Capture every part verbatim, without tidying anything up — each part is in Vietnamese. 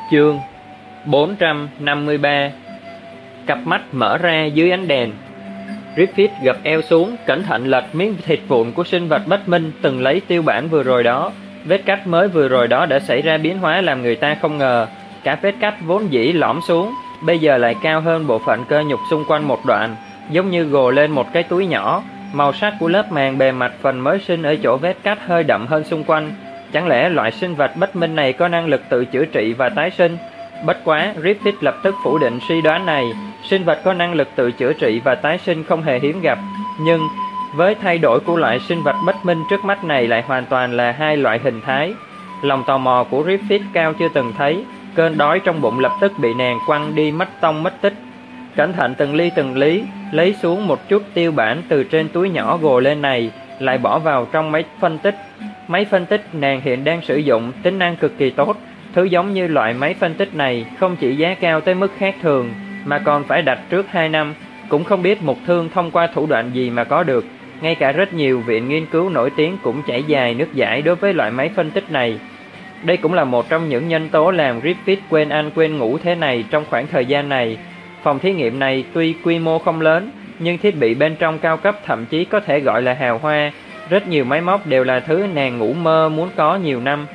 Chương bốn trăm năm mươi ba. Cặp mắt mở ra dưới ánh đèn. Griffith gập eo xuống, cẩn thận lật miếng thịt vụn của sinh vật bất minh từng lấy tiêu bản vừa rồi đó. Vết cắt mới vừa rồi đó đã xảy ra biến hóa làm người ta không ngờ. Cả vết cắt vốn dĩ lõm xuống, bây giờ lại cao hơn bộ phận cơ nhục xung quanh một đoạn, giống như gồ lên một cái túi nhỏ. Màu sắc của lớp màng bề mặt phần mới sinh ở chỗ vết cắt hơi đậm hơn xung quanh. Chẳng lẽ loại sinh vật bất minh này có năng lực tự chữa trị và tái sinh? Bất quá, Griffith lập tức phủ định suy đoán này. Sinh vật có năng lực tự chữa trị và tái sinh không hề hiếm gặp. Nhưng, với thay đổi của loại sinh vật bất minh trước mắt này lại hoàn toàn là hai loại hình thái. Lòng tò mò của Griffith cao chưa từng thấy. Cơn đói trong bụng lập tức bị nàng quăng đi mất tông mất tích. Cẩn thận từng ly từng lý, lấy xuống một chút tiêu bản từ trên túi nhỏ gồ lên này, lại bỏ vào trong máy phân tích. Máy phân tích nàng hiện đang sử dụng tính năng cực kỳ tốt. Thứ giống như loại máy phân tích này không chỉ giá cao tới mức khác thường, mà còn phải đặt trước hai năm. Cũng không biết Mục Thương thông qua thủ đoạn gì mà có được. Ngay cả rất nhiều viện nghiên cứu nổi tiếng cũng chảy dài nước dãi đối với loại máy phân tích này. Đây cũng là một trong những nhân tố làm Griffith quên ăn quên ngủ thế này trong khoảng thời gian này. Phòng thí nghiệm này tuy quy mô không lớn, nhưng thiết bị bên trong cao cấp, thậm chí có thể gọi là hào hoa. Rất nhiều máy móc đều là thứ nàng ngủ mơ muốn có nhiều năm.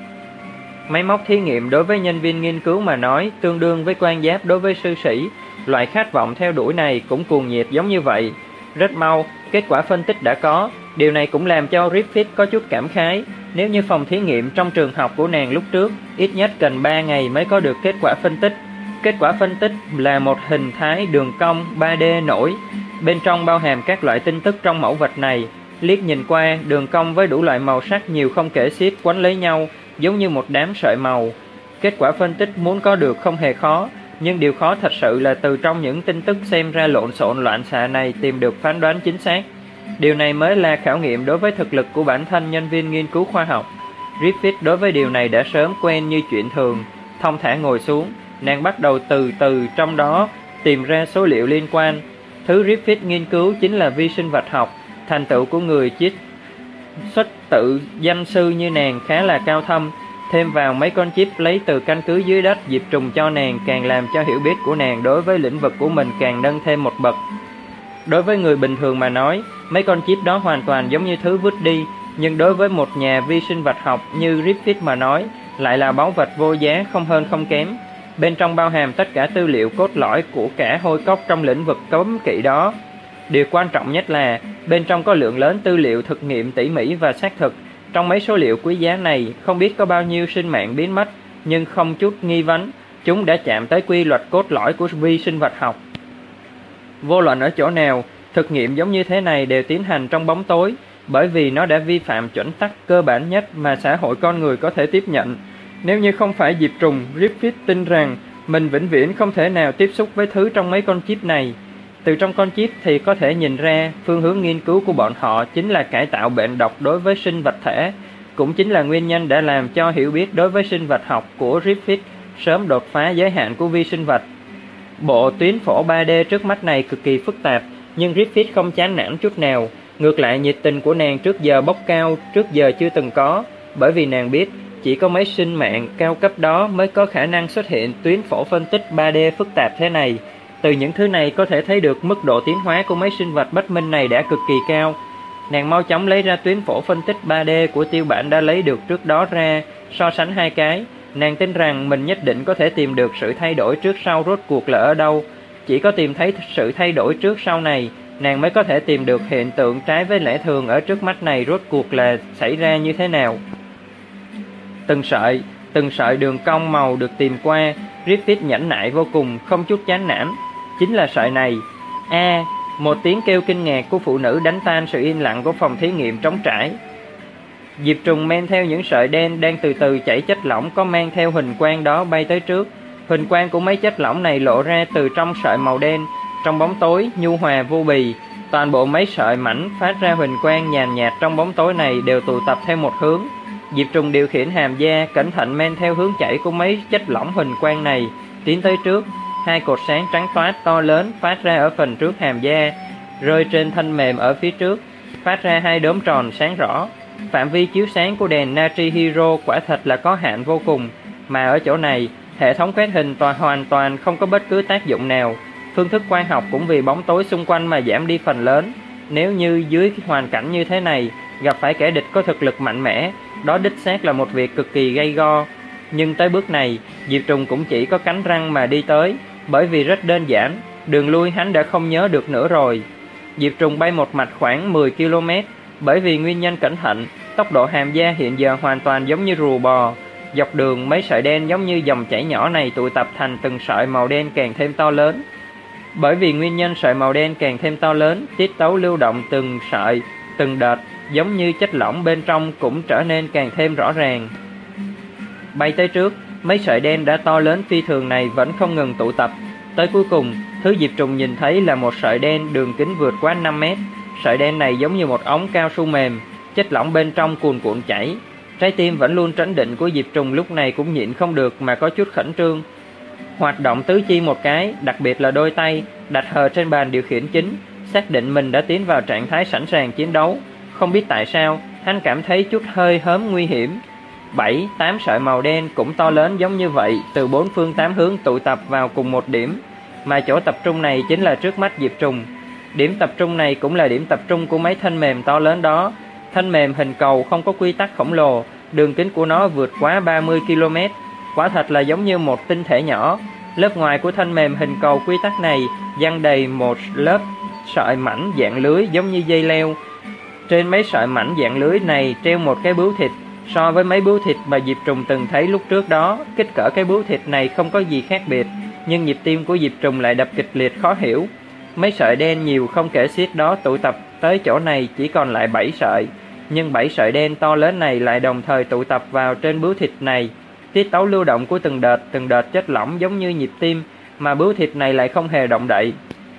Máy móc thí nghiệm đối với nhân viên nghiên cứu mà nói tương đương với quan giáp đối với sư sĩ. Loại khát vọng theo đuổi này cũng cuồng nhiệt giống như vậy. Rất mau, kết quả phân tích đã có. Điều này cũng làm cho Griffith có chút cảm khái. Nếu như phòng thí nghiệm trong trường học của nàng lúc trước, ít nhất cần ba ngày mới có được kết quả phân tích. Kết quả phân tích là một hình thái đường cong ba D nổi. Bên trong bao hàm các loại tin tức trong mẫu vật này. Liếc nhìn qua, đường cong với đủ loại màu sắc nhiều không kể xiết quấn lấy nhau, giống như một đám sợi màu. Kết quả phân tích muốn có được không hề khó, nhưng điều khó thật sự là từ trong những tin tức xem ra lộn xộn loạn xạ này tìm được phán đoán chính xác. Điều này mới là khảo nghiệm đối với thực lực của bản thân nhân viên nghiên cứu khoa học. Griffith đối với điều này đã sớm quen như chuyện thường. Thong thả ngồi xuống, nàng bắt đầu từ từ trong đó tìm ra số liệu liên quan. Thứ Griffith nghiên cứu chính là vi sinh vật học. Thành tựu của người chiết xuất tự danh sư như nàng khá là cao thâm. Thêm vào mấy con chip lấy từ căn cứ dưới đất diệt trùng cho nàng, càng làm cho hiểu biết của nàng đối với lĩnh vực của mình càng nâng thêm một bậc. Đối với người bình thường mà nói, mấy con chip đó hoàn toàn giống như thứ vứt đi. Nhưng đối với một nhà vi sinh vật học như Griffith mà nói, lại là báu vật vô giá không hơn không kém. Bên trong bao hàm tất cả tư liệu cốt lõi của cả hôi cốc trong lĩnh vực cấm kỵ đó. Điều quan trọng nhất là bên trong có lượng lớn tư liệu thực nghiệm tỉ mỉ và xác thực. Trong mấy số liệu quý giá này, không biết có bao nhiêu sinh mạng biến mất, nhưng không chút nghi vấn, chúng đã chạm tới quy luật cốt lõi của vi sinh vật học. Vô luận ở chỗ nào, thực nghiệm giống như thế này đều tiến hành trong bóng tối, bởi vì nó đã vi phạm chuẩn tắc cơ bản nhất mà xã hội con người có thể tiếp nhận. Nếu như không phải diệt trùng, Griffith tin rằng mình vĩnh viễn không thể nào tiếp xúc với thứ trong mấy con chip này. Từ trong con chip thì có thể nhìn ra phương hướng nghiên cứu của bọn họ chính là cải tạo bệnh độc đối với sinh vật thể. Cũng chính là nguyên nhân đã làm cho hiểu biết đối với sinh vật học của Griffith sớm đột phá giới hạn của vi sinh vật. Bộ tuyến phổ ba D trước mắt này cực kỳ phức tạp, nhưng Griffith không chán nản chút nào. Ngược lại, nhiệt tình của nàng trước giờ bốc cao trước giờ chưa từng có, bởi vì nàng biết chỉ có mấy sinh mạng cao cấp đó mới có khả năng xuất hiện tuyến phổ phân tích ba D phức tạp thế này. Từ những thứ này có thể thấy được mức độ tiến hóa của mấy sinh vật bất minh này đã cực kỳ cao. Nàng mau chóng lấy ra tuyến phổ phân tích ba D của tiêu bản đã lấy được trước đó ra, so sánh hai cái. Nàng tin rằng mình nhất định có thể tìm được sự thay đổi trước sau rốt cuộc là ở đâu. Chỉ có tìm thấy sự thay đổi trước sau này, nàng mới có thể tìm được hiện tượng trái với lẽ thường ở trước mắt này rốt cuộc là xảy ra như thế nào. Từng sợi, từng sợi đường cong màu được tìm qua, Griffith nhẫn nại vô cùng, không chút chán nản. Chính là sợi này. A, à, một tiếng kêu kinh ngạc của phụ nữ đánh tan sự yên lặng của phòng thí nghiệm trống trải. Diệp trùng men theo những sợi đen đang từ từ chảy chất lỏng có mang theo huỳnh quang đó bay tới trước. Huỳnh quang của mấy chất lỏng này lộ ra từ trong sợi màu đen, trong bóng tối nhu hòa vô bì. Toàn bộ mấy sợi mảnh phát ra huỳnh quang nhàn nhạt trong bóng tối này đều tụ tập theo một hướng. Diệp trùng điều khiển hàm da cẩn thận men theo hướng chảy của mấy chất lỏng huỳnh quang này tiến tới trước. Hai cột sáng trắng toát to lớn phát ra ở phần trước hàm da, rơi trên thanh mềm ở phía trước, phát ra hai đốm tròn sáng rõ. Phạm vi chiếu sáng của đèn Natri Hero quả thật là có hạn vô cùng, mà ở chỗ này, Hệ thống quét hình toàn hoàn toàn không có bất cứ tác dụng nào. Phương thức quang học cũng vì bóng tối xung quanh mà giảm đi phần lớn. Nếu như dưới hoàn cảnh như thế này, gặp phải kẻ địch có thực lực mạnh mẽ, đó đích xác là một việc cực kỳ gay go. Nhưng tới bước này, Diệp Trùng cũng chỉ có cắn răng mà đi tới, bởi vì rất đơn giản, đường lui hắn đã không nhớ được nữa rồi. Diệp Trùng bay một mạch khoảng mười ki lô mét, bởi vì nguyên nhân cẩn thận, tốc độ Hàm Gia hiện giờ hoàn toàn giống như rùa bò. Dọc đường mấy sợi đen giống như dòng chảy nhỏ này tụ tập thành từng sợi màu đen càng thêm to lớn. Bởi vì nguyên nhân sợi màu đen càng thêm to lớn, tiết tấu lưu động từng sợi, từng đợt, giống như chất lỏng bên trong cũng trở nên càng thêm rõ ràng. Bay tới trước, mấy sợi đen đã to lớn phi thường này vẫn không ngừng tụ tập. Tới cuối cùng, thứ Diệp Trùng nhìn thấy là một sợi đen đường kính vượt quá năm mét. Sợi đen này giống như một ống cao su mềm, chất lỏng bên trong cuồn cuộn chảy. Trái tim vẫn luôn trấn định của Diệp Trùng lúc này cũng nhịn không được mà có chút khẩn trương. Hoạt động tứ chi một cái, đặc biệt là đôi tay, đặt hờ trên bàn điều khiển chính, xác định mình đã tiến vào trạng thái sẵn sàng chiến đấu. Không biết tại sao, hắn cảm thấy chút hơi hớm nguy hiểm. Bảy, tám sợi màu đen cũng to lớn giống như vậy, từ bốn phương tám hướng tụ tập vào cùng một điểm, mà chỗ tập trung này chính là trước mắt Diệp Trùng. Điểm tập trung này cũng là điểm tập trung của mấy thanh mềm to lớn đó. Thanh mềm hình cầu không có quy tắc khổng lồ, đường kính của nó vượt quá ba mươi ki lô mét, quả thật là giống như một tinh thể nhỏ. Lớp ngoài của thanh mềm hình cầu quy tắc này dăng đầy một lớp sợi mảnh dạng lưới giống như dây leo. Trên mấy sợi mảnh dạng lưới này treo một cái bướu thịt. So với mấy bướu thịt mà Diệp Trùng từng thấy lúc trước đó, kích cỡ cái bướu thịt này không có gì khác biệt, nhưng nhịp tim của Diệp Trùng lại đập kịch liệt khó hiểu. Mấy sợi đen nhiều không kể xiết đó tụ tập tới chỗ này chỉ còn lại bảy sợi, nhưng bảy sợi đen to lớn này lại đồng thời tụ tập vào trên bướu thịt này. Tiết tấu lưu động của từng đợt, từng đợt chất lỏng giống như nhịp tim, mà bướu thịt này lại không hề động đậy.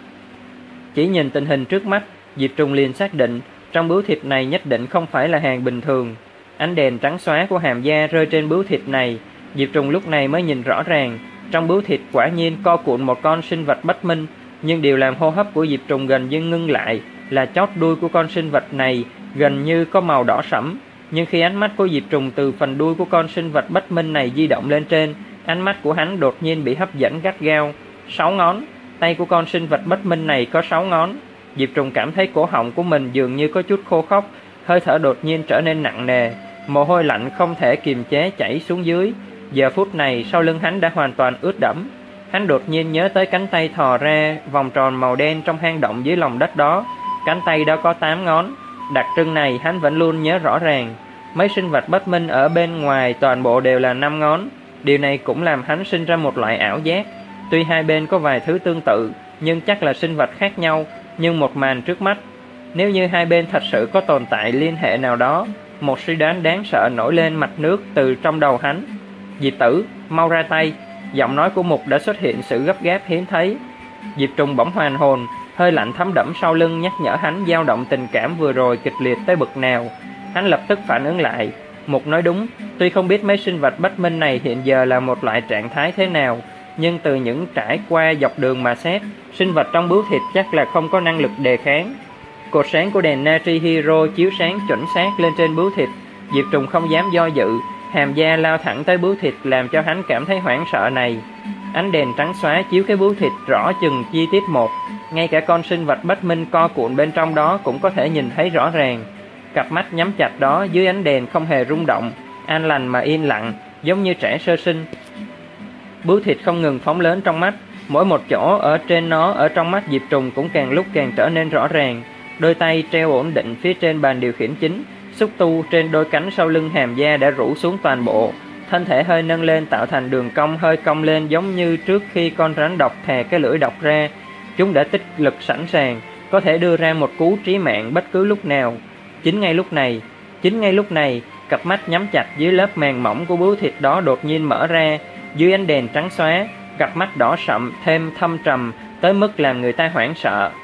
Chỉ nhìn tình hình trước mắt, Diệp Trùng liền xác định trong bướu thịt này nhất định không phải là hàng bình thường. Ánh đèn trắng xóa của Hàm Gia rơi trên bướu thịt này, Diệp Trùng lúc này mới nhìn rõ ràng, trong bướu thịt quả nhiên co cuộn một con sinh vật bất minh, nhưng điều làm hô hấp của Diệp Trùng gần như ngưng lại là chót đuôi của con sinh vật này gần như có màu đỏ sẫm. Nhưng khi ánh mắt của Diệp Trùng từ phần đuôi của con sinh vật bất minh này di động lên trên, ánh mắt của hắn đột nhiên bị hấp dẫn gắt gao. Sáu ngón, tay của con sinh vật bất minh này có sáu ngón. Diệp Trùng cảm thấy cổ họng của mình dường như có chút khô khốc, hơi thở đột nhiên trở nên nặng nề, mồ hôi lạnh không thể kiềm chế chảy xuống dưới. Giờ phút này sau lưng hắn đã hoàn toàn ướt đẫm. Hắn đột nhiên nhớ tới cánh tay thò ra vòng tròn màu đen trong hang động dưới lòng đất đó. Cánh tay đó có tám ngón. Đặc trưng này hắn vẫn luôn nhớ rõ ràng. Mấy sinh vật bất minh ở bên ngoài toàn bộ đều là năm ngón. Điều này cũng làm hắn sinh ra một loại ảo giác. Tuy hai bên có vài thứ tương tự, nhưng chắc là sinh vật khác nhau. Nhưng một màn trước mắt, nếu như hai bên thật sự có tồn tại liên hệ nào đó, một suy đoán đáng sợ nổi lên mặt nước từ trong đầu hắn. Diệp tử, mau ra tay. Giọng nói của Mục đã xuất hiện sự gấp gáp hiếm thấy. Diệp Trùng bỗng hoàn hồn, hơi lạnh thấm đẫm sau lưng nhắc nhở hắn dao động tình cảm vừa rồi kịch liệt tới bực nào. Hắn lập tức phản ứng lại. Mục nói đúng, tuy không biết mấy sinh vật bất minh này hiện giờ là một loại trạng thái thế nào, nhưng từ những trải qua dọc đường mà xét, sinh vật trong bướu thịt chắc là không có năng lực đề kháng. Cột sáng của đèn Natri Hero chiếu sáng chuẩn xác lên trên bướu thịt. Diệp Trùng không dám do dự, Hàm Gia lao thẳng tới bướu thịt làm cho hắn cảm thấy hoảng sợ này. Ánh đèn trắng xóa chiếu cái bướu thịt rõ chừng chi tiết một, ngay cả con sinh vật bất minh co cuộn bên trong đó cũng có thể nhìn thấy rõ ràng. Cặp mắt nhắm chặt đó dưới ánh đèn không hề rung động, an lành mà yên lặng, giống như trẻ sơ sinh. Bướu thịt không ngừng phóng lớn trong mắt, mỗi một chỗ ở trên nó ở trong mắt Diệp Trùng cũng càng lúc càng trở nên rõ ràng. Đôi tay treo ổn định phía trên bàn điều khiển chính, xúc tu trên đôi cánh sau lưng Hàm Gia đã rũ xuống toàn bộ. Thân thể hơi nâng lên tạo thành đường cong hơi cong lên, giống như trước khi con rắn độc thè cái lưỡi độc ra. Chúng đã tích lực sẵn sàng, có thể đưa ra một cú trí mạng bất cứ lúc nào. Chính ngay lúc này, chính ngay lúc này, cặp mắt nhắm chặt dưới lớp màng mỏng của bướu thịt đó đột nhiên mở ra. Dưới ánh đèn trắng xóa, cặp mắt đỏ sậm thêm thâm trầm tới mức làm người ta hoảng sợ.